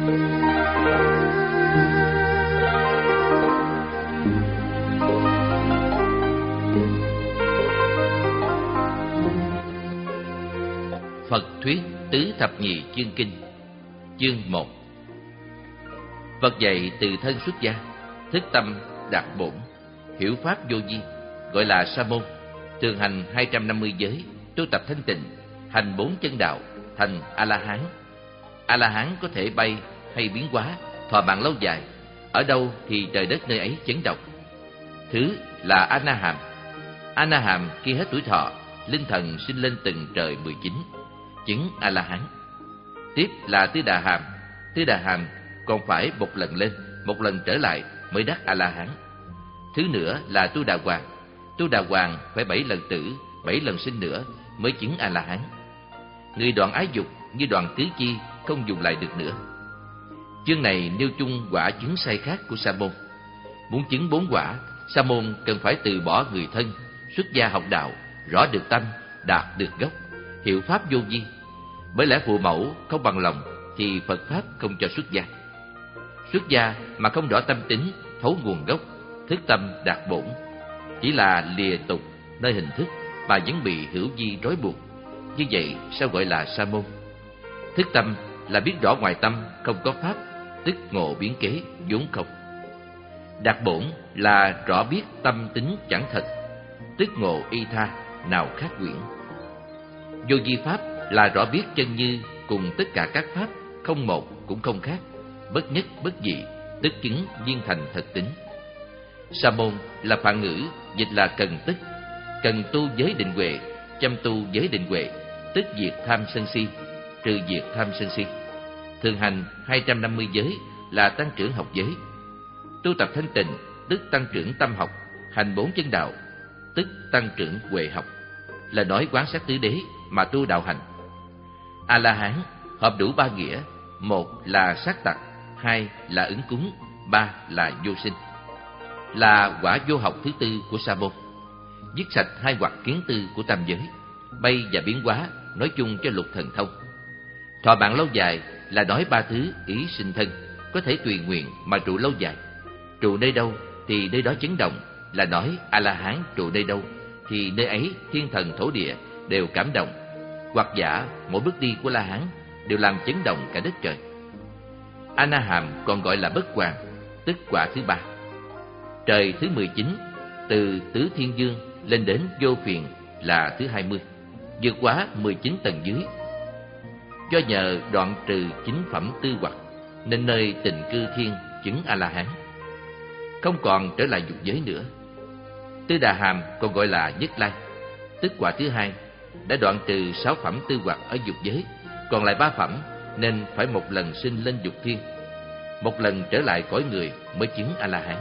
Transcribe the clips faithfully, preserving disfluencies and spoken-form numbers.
Phật thuyết tứ thập nhị chương kinh. Chương một. Phật dạy từ thân xuất gia, thức tâm đạt bổn, hiểu pháp vô vi, gọi là sa môn, thường hành hai trăm năm mươi giới, tu tập thanh tịnh, hành bốn chân đạo, thành A La Hán. A La Hán có thể bay hay biến hóa, thọ mạng lâu dài, ở đâu thì trời đất nơi ấy chấn động. Thứ là A Na Hàm. A Na Hàm khi hết tuổi thọ, linh thần sinh lên từng trời mười chín, chứng A La Hán. Tiếp là Tư Đà Hàm. Tư Đà Hàm còn phải một lần lên, một lần trở lại mới đắc A La Hán. Thứ nữa là Tu Đà Hoàng. Tu Đà Hoàng phải bảy lần tử, bảy lần sinh nữa mới chứng A La Hán. Người đoạn ái dục như đoạn tứ chi không dùng lại được nữa. Chương này nêu chung quả chứng sai khác của sa môn. Muốn chứng bốn quả, sa môn cần phải từ bỏ người thân, xuất gia học đạo, rõ được tâm, đạt được gốc, hiểu pháp vô vi. Bởi lẽ phụ mẫu không bằng lòng thì Phật pháp không cho xuất gia. Xuất gia mà không rõ tâm tính, thấu nguồn gốc, thức tâm đạt bổn, chỉ là lìa tục nơi hình thức mà vẫn bị hữu vi rối buộc. Như vậy sao gọi là sa môn? Thức tâm là biết rõ ngoài tâm không có pháp, tức ngộ biến kế vốn không. Đạt bổn là rõ biết tâm tính chẳng thật, tức ngộ y tha nào khác quyển. Vô vi pháp là rõ biết chân như cùng tất cả các pháp, không một cũng không khác, bất nhất bất dị, tức chứng viên thành thật tính. Sa môn là phạn ngữ, dịch là cần tức, cần tu giới định huệ, chăm tu giới định huệ, tức diệt tham sân si, trừ diệt tham sân si. Thường hành hai trăm năm mươi giới là tăng trưởng học giới. Tu tập thanh tịnh, tức tăng trưởng tâm học, hành bốn chân đạo, tức tăng trưởng huệ học, là nói quán sát tứ đế mà tu đạo hành. A La Hán hợp đủ ba nghĩa: một là sát tặc, hai là ứng cúng, ba là vô sinh, là quả vô học thứ tư của sa môn. Dứt sạch hai hoặc kiến tư của tam giới, bay và biến hóa, nói chung cho lục thần thông. Thọ mạng lâu dài là nói ba thứ ý sinh thân, có thể tùy nguyện mà trụ lâu dài. Trụ nơi đâu thì nơi đó chấn động, là nói A La Hán trụ nơi đâu thì nơi ấy thiên thần thổ địa đều cảm động, hoặc giả mỗi bước đi của La Hán đều làm chấn động cả đất trời. A Na Hàm còn gọi là bất hoàng, tức quả thứ ba. Trời thứ mười chín, từ tứ thiên dương lên đến vô phiền là thứ hai mươi, vượt quá mười chín tầng dưới. Do nhờ đoạn trừ chính phẩm tư hoặc, nên nơi tình cư thiên chứng A La Hán, không còn trở lại dục giới nữa. Tư Đà Hàm còn gọi là nhất lai, tức quả thứ hai, đã đoạn trừ sáu phẩm tư hoặc ở dục giới, còn lại ba phẩm, nên phải một lần sinh lên dục thiên, một lần trở lại cõi người mới chứng A La Hán.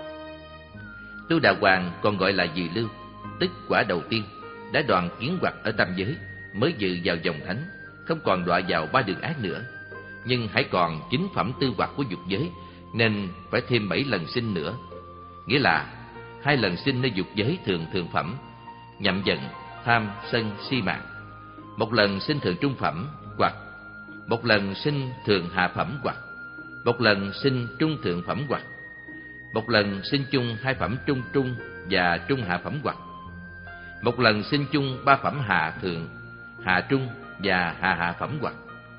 Tu Đà Hoàng còn gọi là Dự Lưu, tức quả đầu tiên, đã đoạn kiến hoặc ở tam giới mới dự vào dòng thánh, không còn đọa vào ba đường ác nữa. Nhưng hãy còn chín phẩm tư hoặc của dục giới, nên phải thêm bảy lần sinh nữa. Nghĩa là hai lần sinh nơi dục giới thường thường phẩm, nhậm giận, tham, sân, si mạng; một lần sinh thường trung phẩm hoặc, một lần sinh thường hạ phẩm hoặc, một lần sinh trung thượng phẩm hoặc, một lần sinh chung hai phẩm trung trung và trung hạ phẩm hoặc, một lần sinh chung ba phẩm hạ thượng, hạ trung và hạ hạ phẩm hoặc.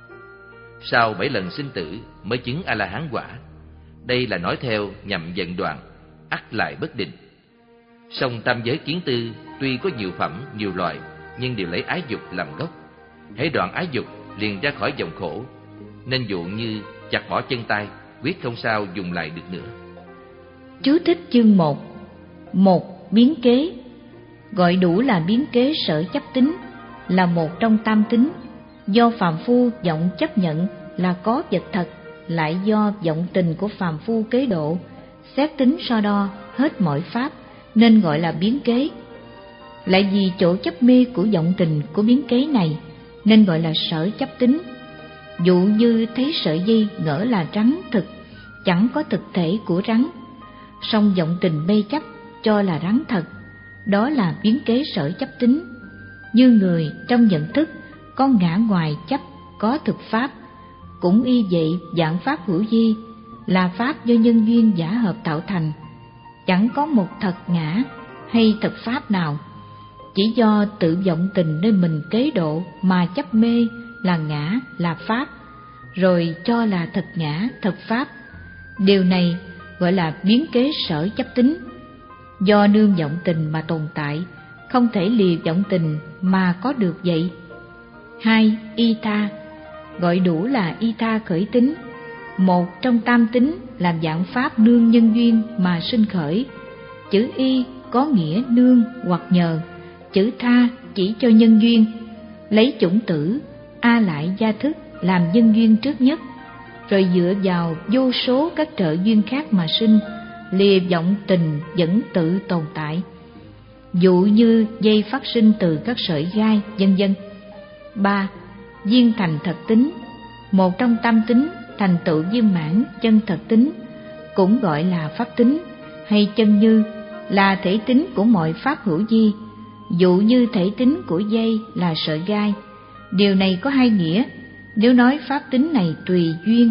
Sau bảy lần sinh tử mới chứng A La Hán quả. Đây là nói theo nhậm giận đoạn, ắt lại bất định. Song tam giới kiến tư tuy có nhiều phẩm, nhiều loại, nhưng đều lấy ái dục làm gốc. Hễ đoạn ái dục liền ra khỏi vòng khổ, nên dụ như chặt bỏ chân tay, quyết không sao dùng lại được nữa. Chú thích chương một. Một, biến kế. Gọi đủ là biến kế sở chấp tính, là một trong tam tính. Do phàm phu vọng chấp nhận là có vật thật, lại do vọng tình của phàm phu kế độ, xét tính so đo hết mọi pháp, nên gọi là biến kế. Lại vì chỗ chấp mê của vọng tình của biến kế này, nên gọi là sở chấp tính. Dụ như thấy sợi dây ngỡ là rắn thực, chẳng có thực thể của rắn, song vọng tình mê chấp cho là rắn thật, đó là biến kế sở chấp tính. Như người trong nhận thức có ngã ngoài chấp có thực pháp, cũng y vậy, dạng pháp hữu vi là pháp do nhân duyên giả hợp tạo thành, chẳng có một thật ngã hay thật pháp nào. Chỉ do tự vọng tình nơi mình kế độ mà chấp mê là ngã, là pháp, rồi cho là thật ngã, thật pháp. Điều này gọi là biến kế sở chấp tính. Do nương vọng tình mà tồn tại, không thể lìa vọng tình mà có được vậy. Hai, y tha, gọi đủ là y tha khởi tính. Một trong tam tính làm dạng pháp nương nhân duyên mà sinh khởi. Chữ y có nghĩa nương hoặc nhờ, chữ tha chỉ cho nhân duyên. Lấy chủng tử a lại gia thức làm nhân duyên trước nhất, rồi dựa vào vô số các trợ duyên khác mà sinh, lìa vọng tình vẫn tự tồn tại. Dụ như dây phát sinh từ các sợi gai, vân vân. Ba, viên thành thật tính. Một trong tam tính thành tựu viên mãn chân thật tính, cũng gọi là pháp tính hay chân như, là thể tính của mọi pháp hữu vi. Dụ như thể tính của dây là sợi gai. Điều này có hai nghĩa. Nếu nói pháp tính này tùy duyên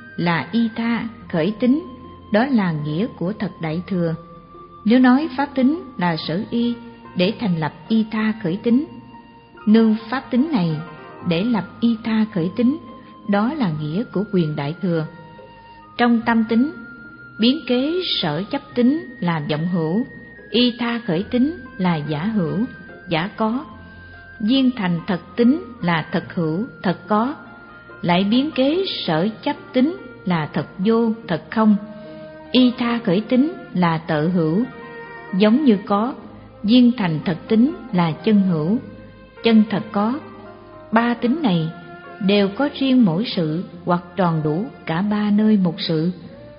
là y tha khởi tính, đó là nghĩa của thật đại thừa. Nếu nói pháp tính là sở y để thành lập y tha khởi tính, nương pháp tính này để lập y tha khởi tính, đó là nghĩa của quyền đại thừa. Trong tâm tính, biến kế sở chấp tính là vọng hữu, y tha khởi tính là giả hữu, giả có. Viên thành thật tính là thật hữu, thật có. Lại biến kế sở chấp tính là thật vô, thật không. Y tha khởi tính là tự hữu, giống như có. Viên thành thật tính là chân hữu, chân thật có. Ba tính này đều có riêng mỗi sự hoặc tròn đủ cả ba nơi một sự.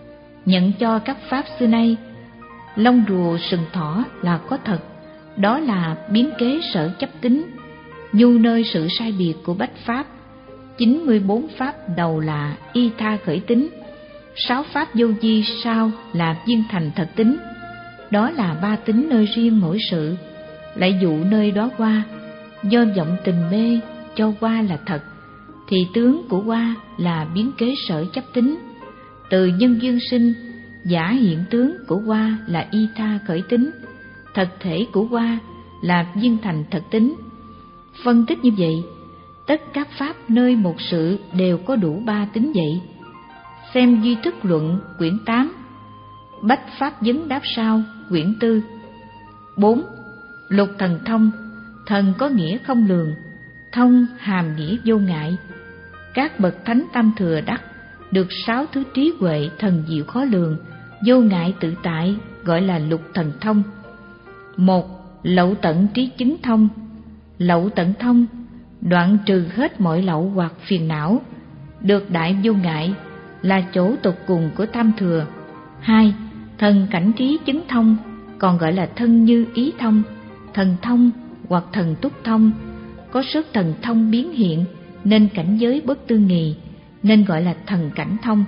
Nhận cho các pháp xưa nay, lông rùa sừng thỏ là có thật, đó là biến kế sở chấp tính. Nhu nơi sự sai biệt của bách pháp, chín mươi bốn pháp đầu là y tha khởi tính, sáu pháp vô vi sau là viên thành thật tính, đó là ba tính nơi riêng mỗi sự. Lại dụ nơi đó hoa, do vọng tình mê cho hoa là thật, thì tướng của hoa là biến kế sở chấp tính. Từ nhân duyên sinh, giả hiện tướng của hoa là y tha khởi tính, thật thể của hoa là viên thành thật tính. Phân tích như vậy, tất các pháp nơi một sự đều có đủ ba tính vậy. Xem Duy Thức Luận quyển tám, Bách Pháp Vấn Đáp Sao quyển tư. Bốn. Lục thần thông. Thần có nghĩa không lường, thông hàm nghĩa vô ngại. Các bậc thánh tam thừa đắc được sáu thứ trí huệ thần diệu khó lường, vô ngại tự tại, gọi là lục thần thông. Một. Lậu tận trí chứng thông. Lậu tận thông đoạn trừ hết mọi lậu hoặc phiền não, được đại vô ngại, là chỗ tột cùng của tam thừa. Hai. Thần cảnh trí chứng thông, còn gọi là thân như ý thông, thần thông hoặc thần túc thông. Có sức thần thông biến hiện nên cảnh giới bất tư nghì, nên gọi là thần cảnh thông.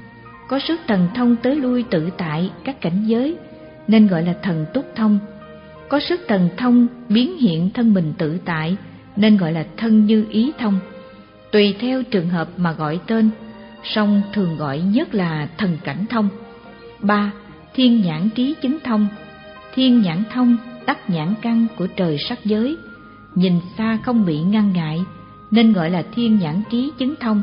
Có sức thần thông tới lui tự tại các cảnh giới, nên gọi là thần túc thông. Có sức thần thông biến hiện thân mình tự tại, nên gọi là thân như ý thông. Tùy theo trường hợp mà gọi tên, song thường gọi nhất là thần cảnh thông. Ba. Thiên nhãn trí chứng thông. Thiên nhãn thông đắc nhãn căn của trời sắc giới, nhìn xa không bị ngăn ngại, nên gọi là thiên nhãn trí chứng thông.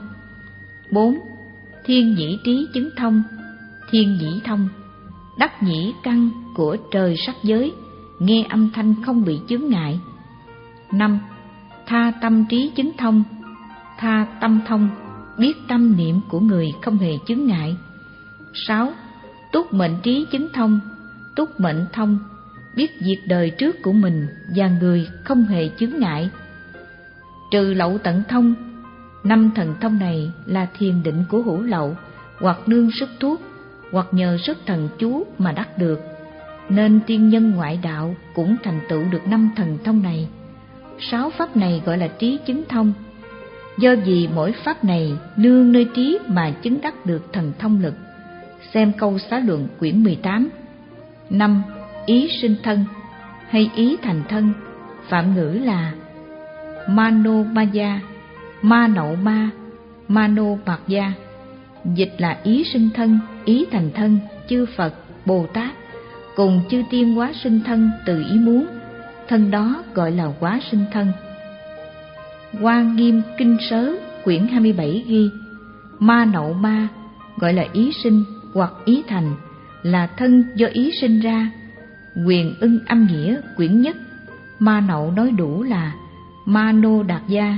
Bốn. Thiên nhĩ trí chứng thông. Thiên nhĩ thông đắc nhĩ căn của trời sắc giới, nghe âm thanh không bị chướng ngại. Năm. Tha tâm trí chứng thông. Tha tâm thông biết tâm niệm của người không hề chướng ngại. Sáu. Túc mệnh trí chứng thông. Túc mệnh thông biết việc đời trước của mình và người không hề chướng ngại. Trừ lậu tận thông. Năm thần thông này là thiền định của hữu lậu, hoặc nương sức thuốc, hoặc nhờ sức thần chú mà đắc được, nên tiên nhân ngoại đạo cũng thành tựu được năm thần thông này. Sáu pháp này gọi là trí chứng thông, do vì mỗi pháp này nương nơi trí mà chứng đắc được thần thông lực. Xem câu xá luận quyển mười tám. Năm. Ý sinh thân hay ý thành thân, phạm ngữ là Mano Maya, Ma Nậu Ma, Mano Mạt Gia, dịch là ý sinh thân, ý thành thân, chư Phật, Bồ Tát cùng chư tiên hóa sinh thân từ ý muốn, thân đó gọi là hóa sinh thân. Hoa Nghiêm Kinh Sớ quyển hai mươi bảy ghi: Ma Nậu Ma gọi là ý sinh hoặc ý thành, là thân do ý sinh ra. Quyền Ưng Âm Nghĩa quyển nhất Ma Nậu nói đủ là Mano Đạt Gia,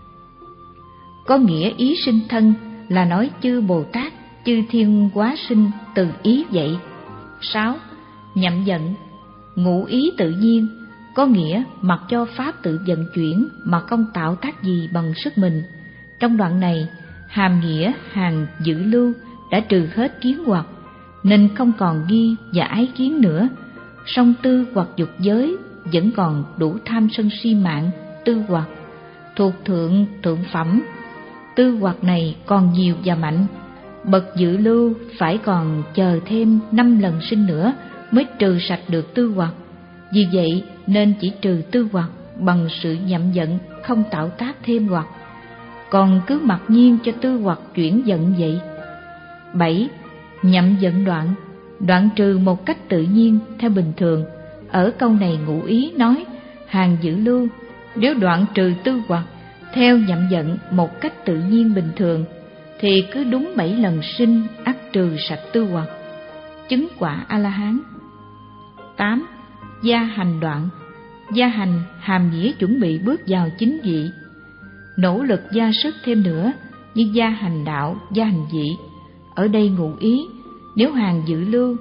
có nghĩa ý sinh thân, là nói chư Bồ Tát, chư thiên hóa sinh từ ý vậy. Sáu. Nhậm vận ngụ ý tự nhiên, có nghĩa mặc cho pháp tự vận chuyển mà không tạo tác gì bằng sức mình. Trong đoạn này, hàm nghĩa hàng dự lưu đã trừ hết kiến hoặc, nên không còn nghi và ái kiến nữa. Song tư hoặc dục giới vẫn còn đủ tham sân si mạng, tư hoặc thuộc thượng thượng phẩm. Tư hoặc này còn nhiều và mạnh, bậc dự lưu phải còn chờ thêm năm lần sinh nữa mới trừ sạch được tư hoặc. Vì vậy nên chỉ trừ tư hoặc bằng sự nhậm vận, không tạo tác thêm hoặc, còn cứ mặc nhiên cho tư hoặc chuyển vận vậy. Bảy. Nhậm vận đoạn đoạn trừ một cách tự nhiên theo bình thường. Ở câu này ngụ ý nói hàng dự lưu nếu đoạn trừ tư hoặc theo nhậm vận một cách tự nhiên bình thường thì cứ đúng bảy lần sinh ắt trừ sạch tư hoặc, chứng quả A-la-hán. Tám. Gia hành đoạn gia hành hàm nghĩa chuẩn bị bước vào chính vị, nỗ lực gia sức thêm nữa như gia hành đạo, gia hành vị. Ở đây ngụ ý nếu hàng dự lưu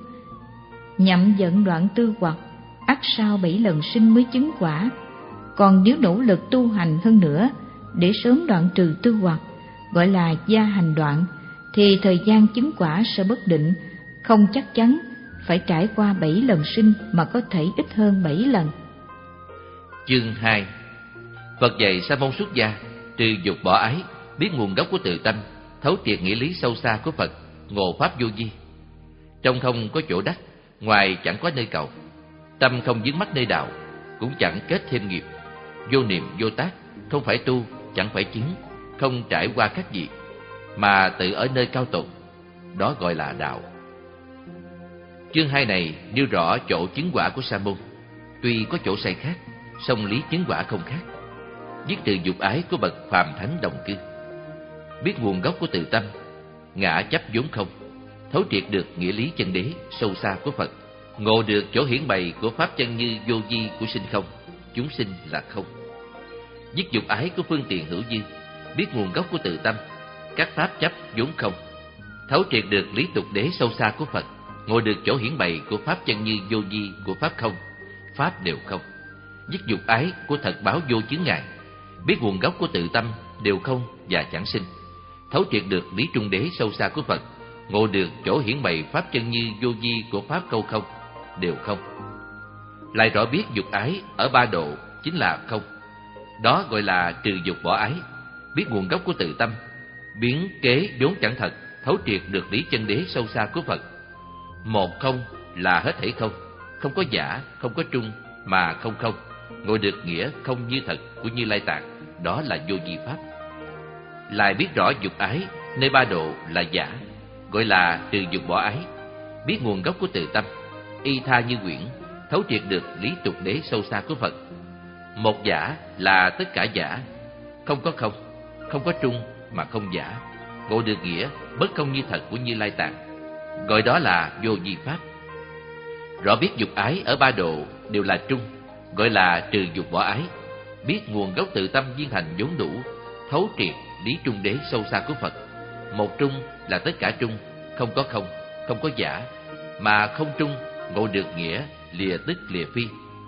nhậm vận đoạn tư hoặc ắt sau bảy lần sinh mới chứng quả, còn nếu nỗ lực tu hành hơn nữa để sớm đoạn trừ tư hoặc gọi là gia hành đoạn, thì thời gian chứng quả sẽ bất định, không chắc chắn, phải trải qua bảy lần sinh mà có thể ít hơn bảy lần. Chương hai. Phật dạy Sa môn xuất gia trừ dục bỏ ái, biết nguồn gốc của tự tâm, thấu triệt nghĩa lý sâu xa của Phật, ngộ pháp vô vi. Trong không có chỗ đắc, ngoài chẳng có nơi cầu. Tâm không vướng mắc nơi đạo, cũng chẳng kết thêm nghiệp. Vô niệm vô tác, không phải tu, chẳng phải chứng, không trải qua các gì, mà tự ở nơi cao tột, đó gọi là đạo. Chương hai này nêu rõ chỗ chứng quả của Sa môn. Tuy có chỗ sai khác, song lý chứng quả không khác. Giết trừ dục ái của bậc phàm thánh đồng cư, biết nguồn gốc của tự tâm, ngã chấp vốn không, thấu triệt được nghĩa lý chân đế sâu xa của Phật, ngộ được chỗ hiển bày của pháp chân như vô vi của sinh không, chúng sinh là không. Giết dục ái của phương tiện hữu dư, biết nguồn gốc của tự tâm, các pháp chấp vốn không, thấu triệt được lý tục đế sâu xa của Phật, ngộ được chỗ hiển bày của pháp chân như vô vi của pháp không, pháp đều không. Giết dục ái của thật báo vô chướng ngại, biết nguồn gốc của tự tâm đều không và chẳng sinh, thấu triệt được lý trung đế sâu xa của Phật, ngộ được chỗ hiển bày pháp chân như vô vi của pháp câu không, đều không. Lại rõ biết dục ái ở ba độ chính là không, đó gọi là trừ dục bỏ ái, biết nguồn gốc của tự tâm, biến kế vốn chẳng thật, thấu triệt được lý chân đế sâu xa của Phật. Một không là hết thảy không, không có giả, không có trung, mà không không, ngộ được nghĩa không như thật của Như Lai Tạng, đó là vô vi pháp. Lại biết rõ dục ái nơi ba độ là giả, gọi là trừ dục bỏ ái, biết nguồn gốc của tự tâm, y tha như quyển, thấu triệt được lý tục đế sâu xa của Phật. Một giả là tất cả giả, không có không, không có trung mà không giả, ngộ được nghĩa bất không như thật của Như Lai Tạng, gọi đó là vô vi pháp. Rõ biết dục ái ở ba độ đều là trung, gọi là trừ dục bỏ ái, biết nguồn gốc tự tâm viên thành vốn đủ, thấu triệt lý trung đế sâu xa của Phật. Một trung là tất cả trung, không có không, không có giả, mà không trung ngộ được nghĩa lìa tức lìa phi,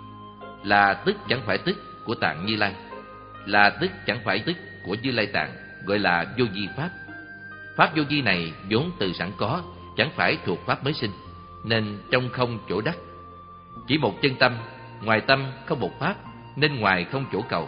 là tức chẳng phải tức của Tạng Như Lai, là tức chẳng phải tức của Như Lai Tạng, gọi là vô vi pháp. Pháp vô vi này vốn từ sẵn có, chẳng phải thuộc pháp mới sinh, nên trong không chỗ đắc. Chỉ một chân tâm, ngoài tâm không một pháp, nên ngoài không chỗ cầu.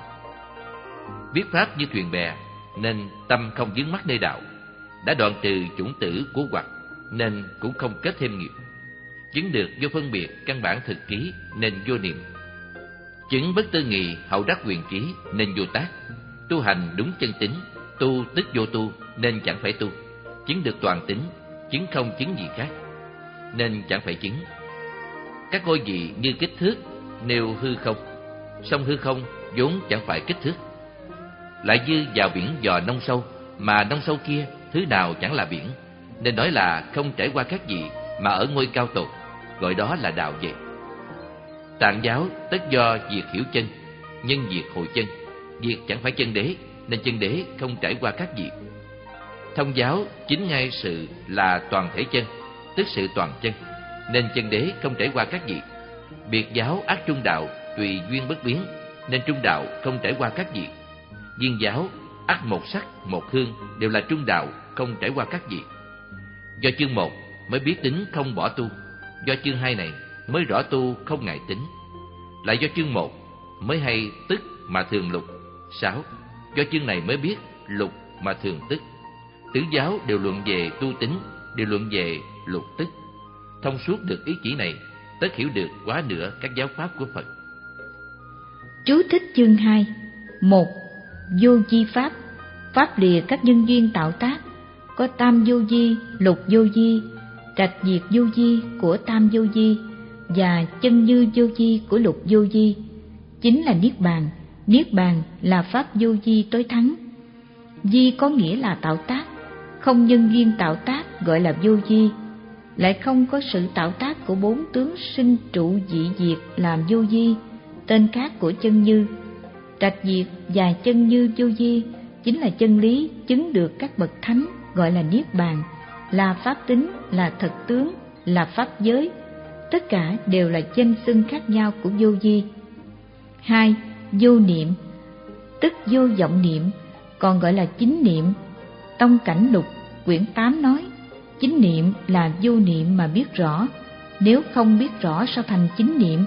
Biết pháp như thuyền bè, nên tâm không vướng mắc nơi đạo. Đã đoạn trừ chủng tử của hoặc, nên cũng không kết thêm nghiệp. Chứng được vô phân biệt căn bản thực trí, nên vô niệm. Chứng bất tư nghị hậu đắc quyền trí, nên vô tác. Tu hành đúng chân tính, Tu tức vô tu nên chẳng phải tu. Chứng được toàn tính, chứng không chứng gì khác nên chẳng phải chứng. Các ngôi vị như kích thước nêu hư không, song hư không vốn chẳng phải kích thước. Lại như vào biển dò nông sâu, mà nông sâu kia thứ nào chẳng là biển, nên nói là không trải qua các vị mà ở ngôi cao tột, gọi đó là đạo vậy. Tạng giáo tất do việc hiểu chân, nhân việc hội chân. Việc chẳng phải chân đế nên chân đế không trải qua các vị. Thông giáo chính ngay sự là toàn thể chân, tức sự toàn chân, nên chân đế không trải qua các vị. Biệt giáo ác trung đạo, tùy duyên bất biến, nên trung đạo không trải qua các vị. Viên giáo ác một sắc một hương, đều là trung đạo không trải qua các vị. Do chương một mới biết tính không bỏ tu, do chương hai này mới rõ tu không ngại tính. Lại do chương một mới hay tức mà thường lục. Sáu, do chương này mới biết lục mà thường tức. Tứ giáo đều luận về tu tính, đều luận về lục tức. Thông suốt được ý chỉ này, tất hiểu được quá nửa các giáo pháp của Phật. Chú thích chương hai. Một. Vô vi pháp. Pháp lìa các nhân duyên tạo tác, có tam vô vi, lục vô vi, trạch diệt vô vi của tam vô vi và chân như vô vi của lục vô vi, chính là niết bàn. Niết bàn là pháp vô vi tối thắng. Vi có nghĩa là tạo tác, không nhân duyên tạo tác gọi là vô vi. Lại không có sự tạo tác của bốn tướng sinh trụ dị diệt làm vô vi, tên khác của chân như. Trạch diệt và chân như vô vi chính là chân lý chứng được các bậc thánh, gọi là niết bàn, là pháp tính, là thật tướng, là pháp giới. Tất cả đều là danh xưng khác nhau của vô vi. Hai. Vô niệm, tức vô vọng niệm, còn gọi là chính niệm. Tông Cảnh Lục quyển tám nói, chính niệm là vô niệm mà biết rõ, nếu không biết rõ sao thành chính niệm.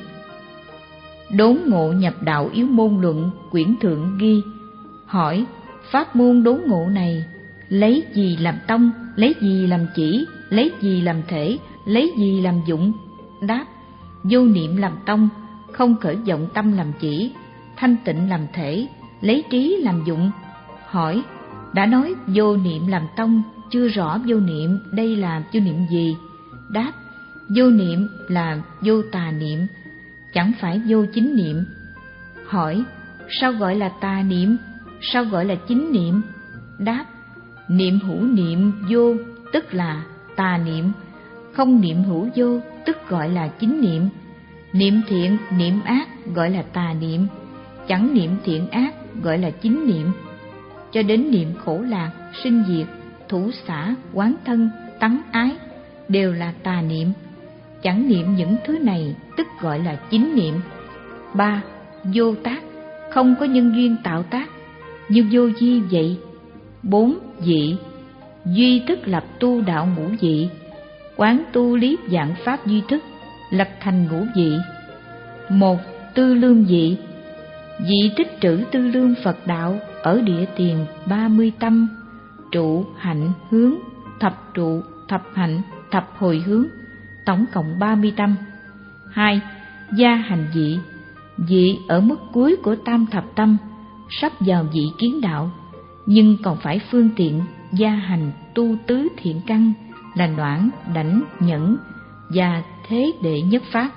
Đốn ngộ nhập đạo yếu môn luận quyển thượng ghi, hỏi pháp môn đốn ngộ này lấy gì làm tông, lấy gì làm chỉ, lấy gì làm thể, lấy gì làm dụng? Đáp, vô niệm làm tông, không khởi vọng tâm làm chỉ, thanh tịnh làm thể, lấy trí làm dụng. Hỏi, đã nói vô niệm làm tông, chưa rõ vô niệm đây là vô niệm gì? Đáp, vô niệm là vô tà niệm, chẳng phải vô chính niệm. Hỏi, sao gọi là tà niệm, sao gọi là chính niệm? Đáp, niệm hữu niệm vô tức là tà niệm, không niệm hữu vô tức gọi là chính niệm. Niệm thiện niệm ác gọi là tà niệm, chẳng niệm thiện ác gọi là chính niệm. Cho đến niệm khổ lạc, sinh diệt, thủ xả, quán thân, tắng ái đều là tà niệm, chẳng niệm những thứ này tức gọi là chính niệm. Ba. Vô tác, không có nhân duyên tạo tác, như vô vi vậy. Bốn. Dị, duy thức lập tu đạo ngũ dị, quán tu lý dạng pháp duy thức, lập thành ngũ dị. Một. Tư lương dị, dị tích trữ tư lương Phật đạo ở địa tiền ba mươi tâm, trụ, hạnh, hướng, thập trụ, thập hạnh, thập hồi hướng, tổng cộng ba mươi tâm. Hai. Gia hành dị, dị ở mức cuối của tam thập tâm, sắp vào dị kiến đạo, nhưng còn phải phương tiện gia hành tu tứ thiện căn là noãn, đảnh, nhẫn và thế đệ nhất pháp.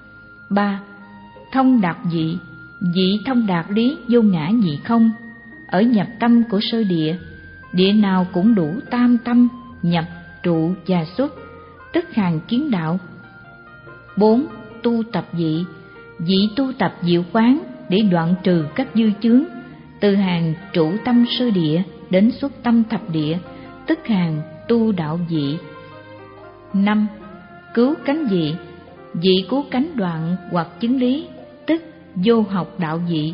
Ba. Thông đạt dị, dị thông đạt lý vô ngã nhị không, ở nhập tâm của sơ địa, địa nào cũng đủ tam tâm, nhập, trụ và xuất, tức hàng kiến đạo. Bốn. Tu tập dị, dị tu tập diệu quán để đoạn trừ các dư chướng, từ hàng trụ tâm sơ địa đến xuất tâm thập địa, tức hàng tu đạo dị. Năm. Cứu cánh dị, dị cứu cánh đoạn hoặc chứng lý, tức vô học đạo dị.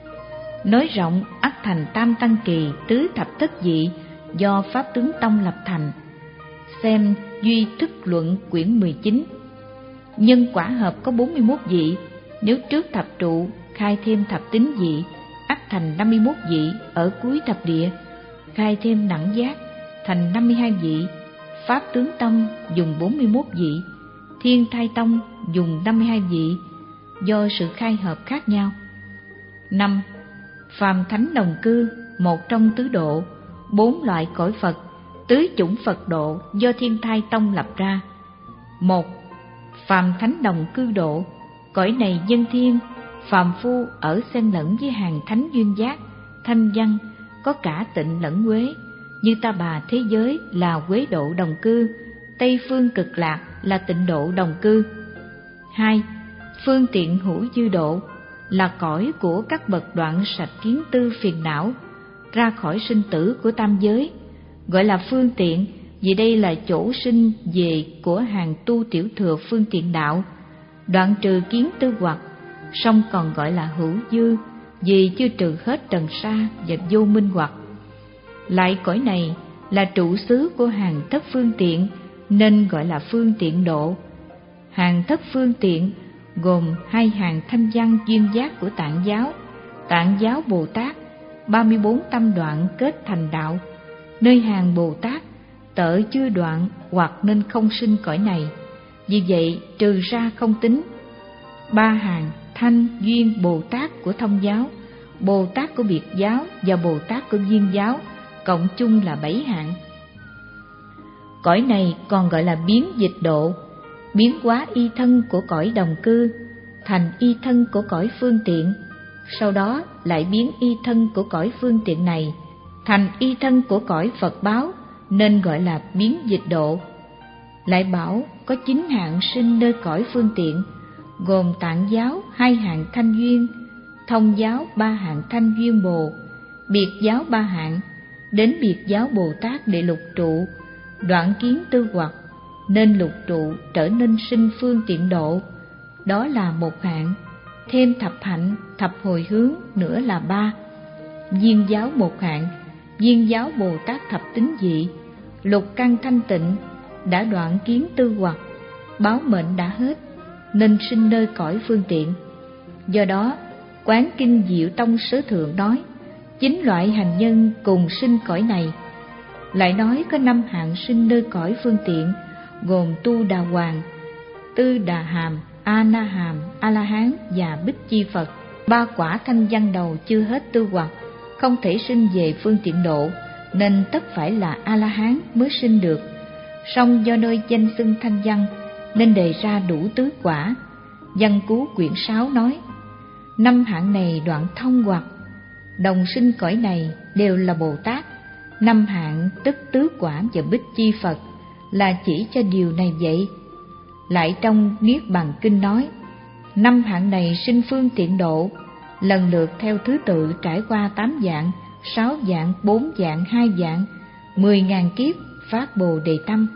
Nói rộng ắt thành tam tăng kỳ tứ thập thất dị, do pháp tướng tông lập thành. Xem Duy Thức Luận quyển mười chín. Nhân quả hợp có bốn mươi mốt dị, nếu trước thập trụ khai thêm thập tín dị, ắt thành năm mươi mốt dị ở cuối thập địa, khai thêm đẳng giác thành năm mươi hai dị. Pháp tướng tông dùng bốn mươi mốt dị, Thiên Thai tông dùng năm mươi hai dị, do sự khai hợp khác nhau. Năm. Phàm thánh đồng cư, một trong tứ độ, bốn loại cõi Phật, tứ chủng Phật độ do Thiên Thai Tông lập ra. Một, phàm thánh đồng cư độ, cõi này nhân thiên, phàm phu ở xen lẫn với hàng thánh duyên giác, thanh văn, có cả tịnh lẫn quế, như Ta Bà thế giới là quế độ đồng cư, Tây phương Cực Lạc là tịnh độ đồng cư. Hai, phương tiện hữu dư độ, là cõi của các bậc đoạn sạch kiến tư phiền não, ra khỏi sinh tử của tam giới, gọi là phương tiện, vì đây là chỗ sinh về của hàng tu tiểu thừa phương tiện đạo, đoạn trừ kiến tư hoặc, song còn gọi là hữu dư, vì chưa trừ hết trần sa và vô minh hoặc. Lại cõi này là trụ xứ của hàng thất phương tiện, nên gọi là phương tiện độ. Hàng thất phương tiện gồm hai hàng thanh văn duyên giác của Tạng giáo, Tạng giáo Bồ Tát, ba mươi bốn tâm đoạn kết thành đạo, nơi hàng Bồ Tát tợ chưa đoạn hoặc nên không sinh cõi này, vì vậy trừ ra không tính. Ba hàng thanh duyên Bồ Tát của Thông giáo, Bồ Tát của Biệt giáo và Bồ Tát của Duyên giáo, cộng chung là bảy hạng. Cõi này còn gọi là biến dịch độ, biến hóa y thân của cõi đồng cư thành y thân của cõi phương tiện, sau đó lại biến y thân của cõi phương tiện này thành y thân của cõi Phật báo, nên gọi là biến dịch độ. Lại bảo có chín hạng sinh nơi cõi phương tiện, gồm Tạng giáo hai hạng thanh duyên, Thông giáo ba hạng thanh duyên bồ, Biệt giáo ba hạng, đến Biệt giáo Bồ Tát để lục trụ, đoạn kiến tư hoặc, nên lục trụ trở nên sinh phương tiện độ, đó là một hạng, thêm thập hạnh, thập hồi hướng nữa là ba. Duyên giáo một hạng, Duyên giáo Bồ Tát thập tín dị, lục căn thanh tịnh, đã đoạn kiến tư hoặc, báo mệnh đã hết, nên sinh nơi cõi phương tiện. Do đó, Quán Kinh Diệu Tông Sớ Thượng nói, chín loại hành nhân cùng sinh cõi này. Lại nói có năm hạng sinh nơi cõi phương tiện, gồm Tu Đà Hoàng, Tư Đà Hàm, A Na Hàm, A La Hán và Bích Chi Phật. Ba quả thanh văn đầu chưa hết tư hoặc, không thể sinh về phương tiện độ, nên tất phải là A La Hán mới sinh được. Song do nơi danh xưng thanh văn, nên đề ra đủ tứ quả. Văn Cú quyển sáu nói, năm hạng này đoạn thông hoặc, đồng sinh cõi này đều là Bồ Tát. Năm hạng tức tứ quả và Bích Chi Phật là chỉ cho điều này vậy. Lại trong Niết Bàn Kinh nói, năm hạng này sinh phương tiện độ, lần lượt theo thứ tự trải qua tám dạng, sáu dạng, bốn dạng, hai dạng, mười ngàn kiếp phát Bồ Đề Tâm.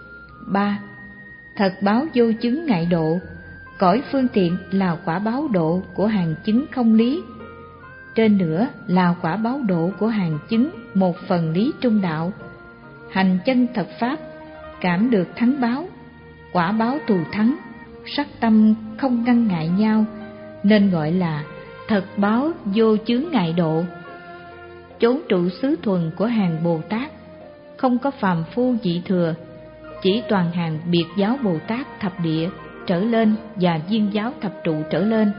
Ba, thật báo vô chứng ngại độ, cõi phương tiện là quả báo độ của hàng chứng không lý. Trên nữa là quả báo độ của hàng chứng một phần lý trung đạo. Hành chân thật pháp, cảm được thắng báo, quả báo thù thắng, sắc tâm không ngăn ngại nhau, nên gọi là thật báo vô chướng ngại độ. Chốn trụ xứ thuần của hàng Bồ Tát, không có phàm phu dị thừa, chỉ toàn hàng Biệt giáo Bồ Tát thập địa trở lên và Duyên giáo thập trụ trở lên.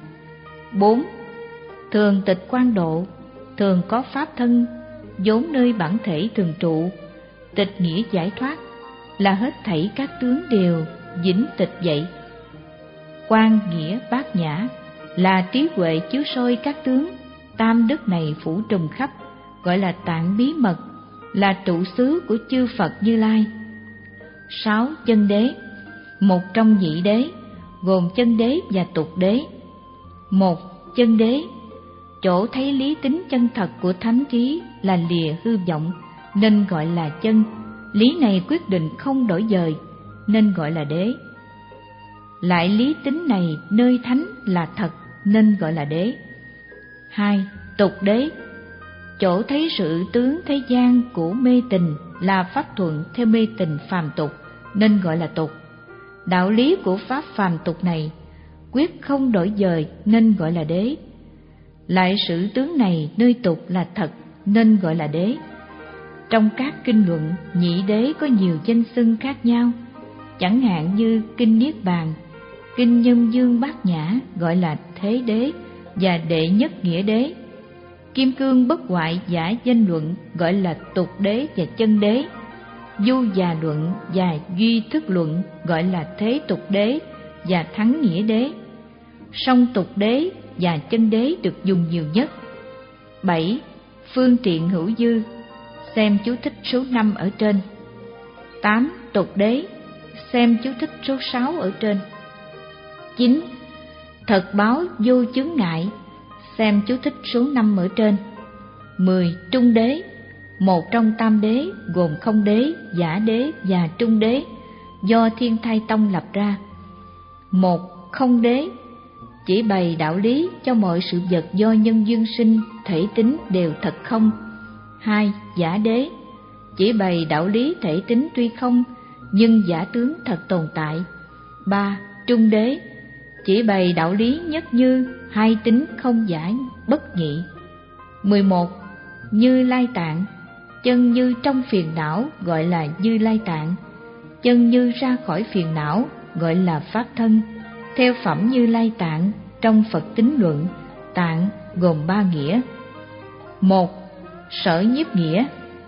Bốn, thường tịch quan độ, thường có pháp thân, vốn nơi bản thể thường trụ, tịch nghĩa giải thoát, là hết thảy các tướng đều vĩnh tịch vậy. Quan nghĩa bát nhã, là trí huệ chiếu soi các tướng, tam đức này phủ trùm khắp, gọi là tạng bí mật, là trụ xứ của chư Phật Như Lai. Sáu chân đế, một trong nhị đế, gồm chân đế và tục đế. Một chân đế, chỗ thấy lý tính chân thật của thánh trí là lìa hư vọng, nên gọi là chân. Lý này quyết định không đổi dời, nên gọi là đế. Lại lý tính này nơi thánh là thật, nên gọi là đế. Hai, tục đế, chỗ thấy sự tướng thế gian của mê tình là pháp thuận theo mê tình phàm tục, nên gọi là tục. Đạo lý của pháp phàm tục này quyết không đổi dời, nên gọi là đế. Lại sự tướng này nơi tục là thật, nên gọi là đế. Trong các kinh luận, nhị đế có nhiều danh xưng khác nhau, chẳng hạn như kinh Niết Bàn, kinh Nhân Dương Bát Nhã gọi là thế đế và đệ nhất nghĩa đế, kim cương bất hoại giả danh luận gọi là tục đế và chân đế, du già luận và duy thức luận gọi là thế tục đế và thắng nghĩa đế. Song tục đế và chân đế được dùng nhiều nhất. bảy. Phương tiện hữu dư, xem chú thích số năm ở trên. tám. Tục đế, xem chú thích số sáu ở trên. chín. Thật báo vô chướng ngại, xem chú thích số năm ở trên. mười. Trung đế, một trong tam đế gồm không đế, giả đế và trung đế do Thiên Thai Tông lập ra. một. Không đế, chỉ bày đạo lý cho mọi sự vật do nhân duyên sinh, thể tính đều thật không. hai. Giả đế, chỉ bày đạo lý thể tính tuy không, nhưng giả tướng thật tồn tại. ba. Trung đế, chỉ bày đạo lý nhất như, hai tính không giả bất nhị. mười một. Như Lai Tạng, chân như trong phiền não gọi là Như Lai Tạng, chân như ra khỏi phiền não gọi là Pháp Thân. Theo phẩm Như Lai Tạng trong Phật Tính Luận, tạng gồm ba nghĩa. một. Sở nhiếp nghĩa,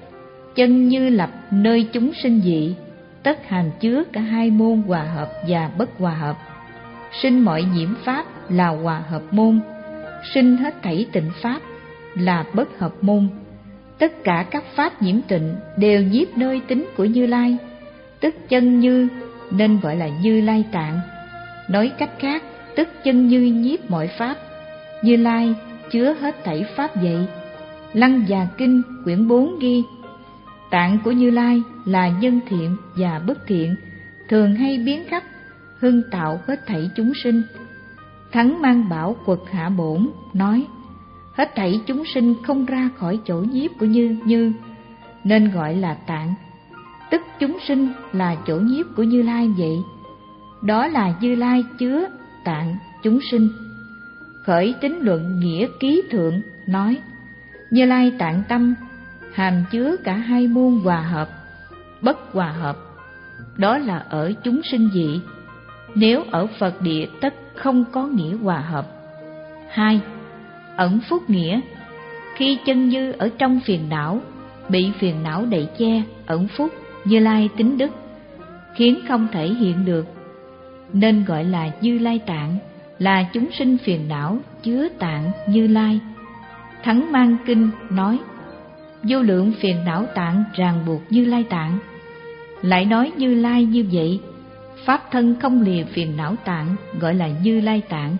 chân như lập nơi chúng sinh dị, tất hàm chứa cả hai môn hòa hợp và bất hòa hợp. Sinh mọi nhiễm pháp là hòa hợp môn, sinh hết thảy tịnh pháp là bất hợp môn. Tất cả các pháp nhiễm tịnh đều nhiếp nơi tính của Như Lai, tức chân như nên gọi là Như Lai Tạng. Nói cách khác, tức chân như nhiếp mọi pháp. Như Lai chứa hết thảy pháp vậy. Lăng Già Kinh quyển bốn ghi: tạng của Như Lai là nhân thiện và bất thiện, thường hay biến khắp, hưng tạo hết thảy chúng sinh. Thắng Mang Bảo Quật Hạ Bổn nói: hết thảy chúng sinh không ra khỏi chỗ nhiếp của Như Như, nên gọi là tạng, tức chúng sinh là chỗ nhiếp của Như Lai vậy. Đó là Như Lai chứa tạng chúng sinh. Khởi Tín Luận Nghĩa Ký Thượng nói: Như Lai tạng tâm hàm chứa cả hai môn hòa hợp, bất hòa hợp. Đó là ở chúng sinh dị, nếu ở Phật địa tất không có nghĩa hòa hợp. hai. Ẩn phúc nghĩa, khi chân như ở trong phiền não, bị phiền não đậy che, ẩn phúc Như Lai tính đức, khiến không thể hiện được, nên gọi là Như Lai Tạng, là chúng sinh phiền não chứa tạng Như Lai. Thắng Mang Kinh nói: vô lượng phiền não tạng ràng buộc Như Lai Tạng. Lại nói Như Lai như vậy, pháp thân không lìa phiền não tạng gọi là Như Lai Tạng.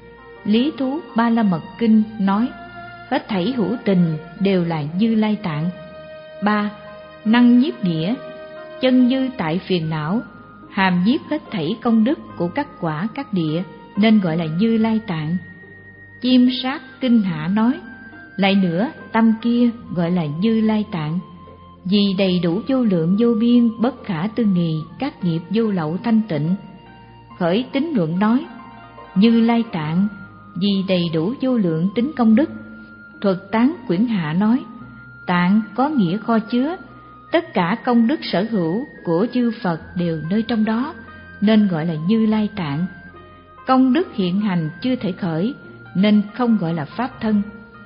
Lý Thú Ba La Mật Kinh nói: hết thảy hữu tình đều là Như Lai Tạng. ba. Năng nhiếp nghĩa, chân như tại phiền não hàm nhiếp hết thảy công đức của các quả các địa, nên gọi là Như Lai Tạng. Chiêm Sát Kinh Hạ nói: lại nữa, tâm kia gọi là Như Lai Tạng, vì đầy đủ vô lượng vô biên bất khả tư nghì các nghiệp vô lậu thanh tịnh. Khởi Tín Luận nói: Như Lai Tạng vì đầy đủ vô lượng tính công đức. Thuật Tán Quyển Hạ nói: tạng có nghĩa kho chứa, tất cả công đức sở hữu của chư Phật đều nơi trong đó, nên gọi là Như Lai Tạng. Công đức hiện hành chưa thể khởi, nên không gọi là pháp thân.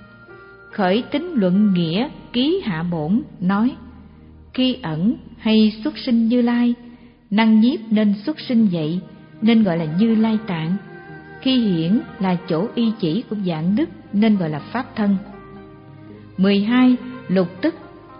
Khởi Tín Luận Nghĩa Ký Hạ Bổn nói: khi ẩn hay xuất sinh Như Lai, năng nhiếp nên xuất sinh vậy, nên gọi là Như Lai Tạng. Khi hiển là chỗ y chỉ của dạng đức, nên gọi là pháp thân. mười hai. Lục tức,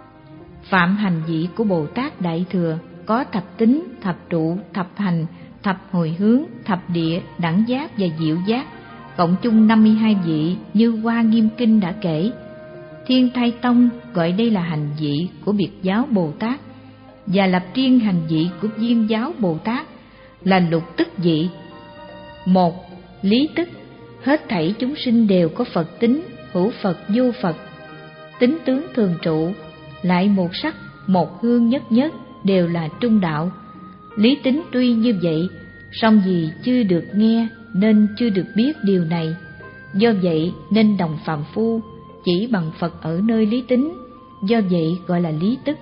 phạm hành vị của Bồ Tát Đại Thừa có thập tính, thập trụ, thập hành, thập hồi hướng, thập địa, đẳng giác và diệu giác, cộng chung năm mươi hai vị như Hoa Nghiêm Kinh đã kể. Thiên Thai Tông gọi đây là hành vị của biệt giáo Bồ Tát, và lập riêng hành vị của viên giáo Bồ Tát là lục tức vị. một. Lý tức, hết thảy chúng sinh đều có Phật tính, hữu Phật vô Phật, tính tướng thường trụ, lại một sắc, một hương nhất nhất, đều là trung đạo. Lý tính tuy như vậy, song vì chưa được nghe nên chưa được biết điều này. Do vậy nên đồng phàm phu chỉ bằng Phật ở nơi lý tính, do vậy gọi là lý tức.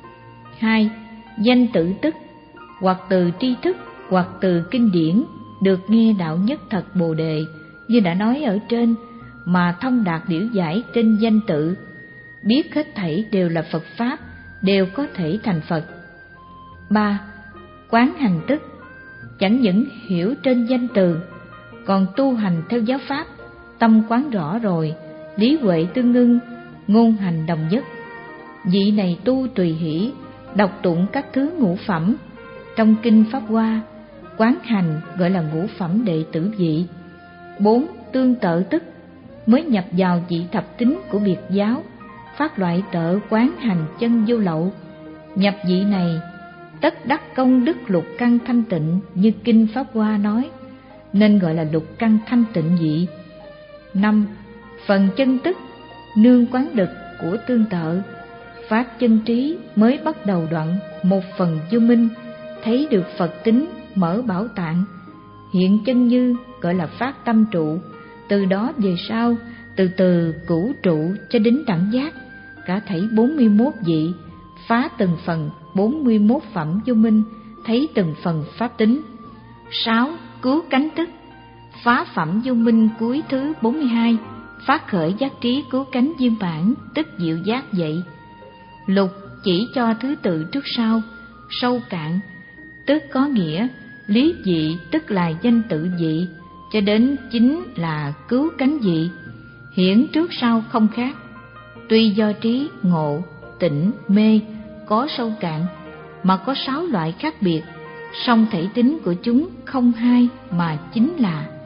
hai. Danh tự tức, hoặc từ tri thức, hoặc từ kinh điển, được nghe đạo nhất thật Bồ đề, như đã nói ở trên, mà thông đạt điểu giải trên danh tự, biết hết thảy đều là Phật Pháp, đều có thể thành Phật. Ba. Quán hành tức, chẳng những hiểu trên danh từ, còn tu hành theo giáo Pháp, tâm quán rõ rồi, lý huệ tương ngưng, ngôn hành đồng nhất. Vị này tu tùy hỷ, đọc tụng các thứ ngũ phẩm. Trong kinh Pháp Hoa, quán hành gọi là ngũ phẩm đệ tử vị. Bốn. Tương tự tức, mới nhập vào vị thập tính của biệt giáo, phát loại tợ quán hành chân vô lậu. Nhập vị này, tất đắc công đức lục căn thanh tịnh như kinh Pháp Hoa nói, nên gọi là lục căn thanh tịnh vị. Năm. Phần chân tức, nương quán đực của tương tự, phát chân trí mới bắt đầu đoạn một phần vô minh, thấy được Phật tính, mở bảo tạng, hiện chân như gọi là phát tâm trụ. Từ đó về sau, từ từ cửu trụ cho đến đẳng giác, cả thảy bốn mươi mốt vị, phá từng phần bốn mươi mốt phẩm vô minh, thấy từng phần pháp tính. Sáu. Cứu cánh tức, phá phẩm vô minh cuối thứ bốn mươi hai, phát khởi giác trí cứu cánh viên bản, tức diệu giác dậy. Lục chỉ cho thứ tự trước sau, sâu cạn, tức có nghĩa lý vị, tức là danh tự vị, cho đến chính là cứu cánh vị, hiển trước sau không khác. Tuy do trí, ngộ, tỉnh, mê có sâu cạn, mà có sáu loại khác biệt, song thể tính của chúng không hai mà chính là